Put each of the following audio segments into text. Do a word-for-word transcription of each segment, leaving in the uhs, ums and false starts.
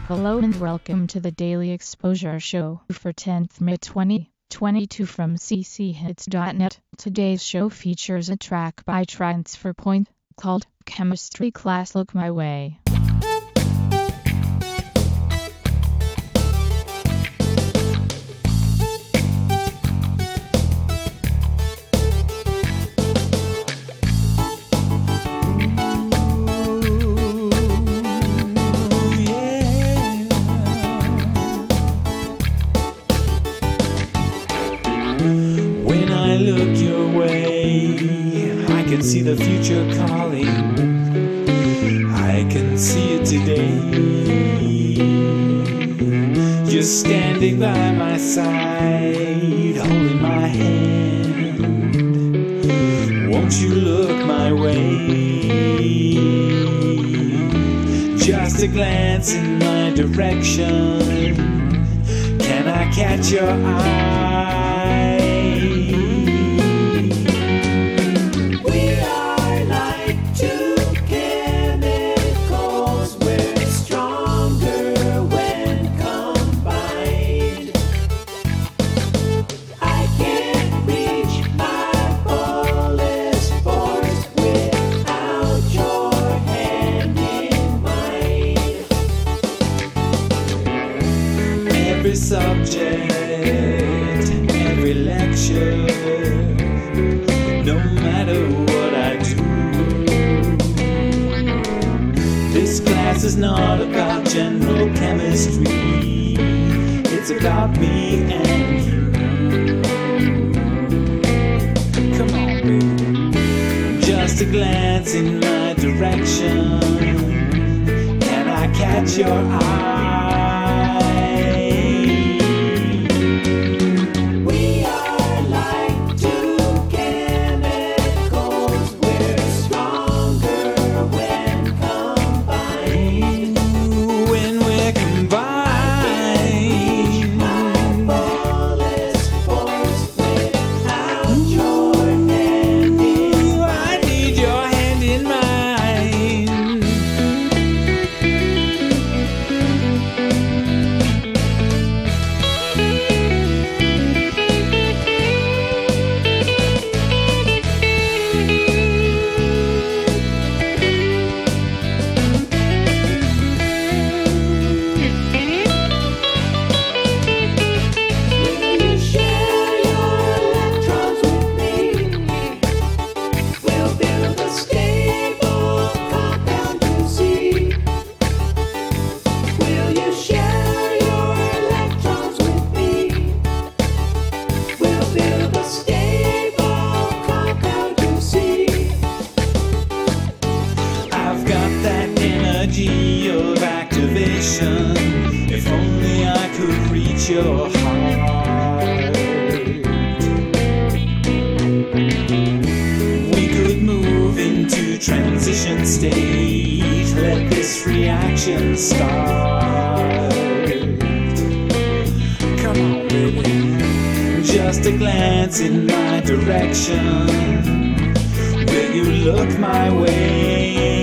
Hello and welcome to the Daily Exposure Show for tenth May twenty twenty-two from c c hits dot net. Today's show features a track by Transfer Point called Chemistry Class Look My Way. When I look your way, I can see the future calling. I can see it today. You're standing by my side, holding my hand. Won't you look my way? Just a glance in my direction. Can I catch your eye? Every subject, every lecture, no matter what I do, this class is not about general chemistry, it's about me and you. Come on, baby. Just a glance in my direction, can I catch your eye? Of activation, if only I could reach your heart, we could move into transition state, let this reaction start. Come on, baby, just a glance in my direction, will you look my way?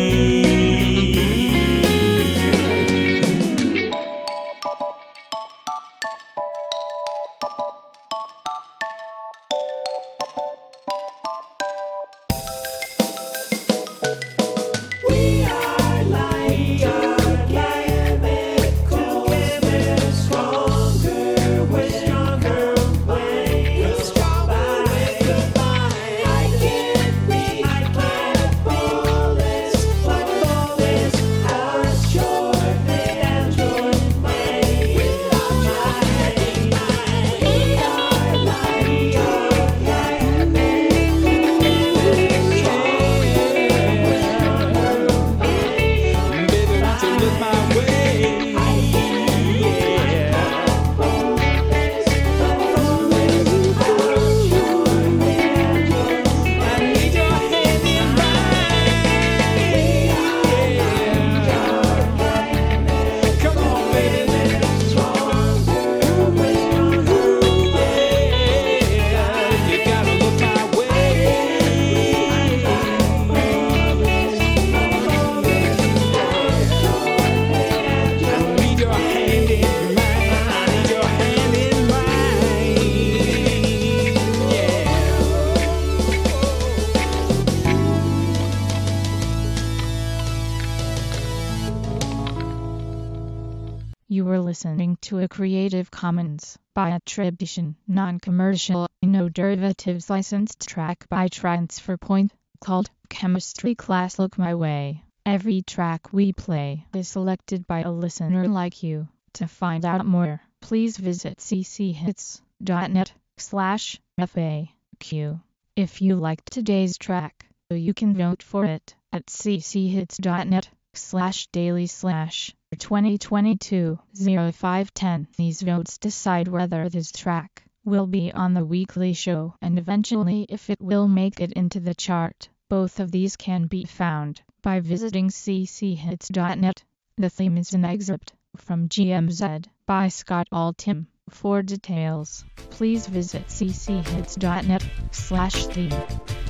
I can't reach my fullest listening to a Creative Commons by attribution, non-commercial, no derivatives licensed track by Transfer Point called Chemistry Class Look My Way. Every track we play is selected by a listener like you. To find out more, please visit cchits.net slash FAQ. If you liked today's track, you can vote for it at cchits.net slash daily slash twenty twenty-two oh five ten. These votes decide whether this track will be on the weekly show and eventually if it will make it into the chart. Both of these can be found by visiting cchits.net. The theme is an excerpt from G M Z by Scott Altham. For details, please visit cchits.net slash theme.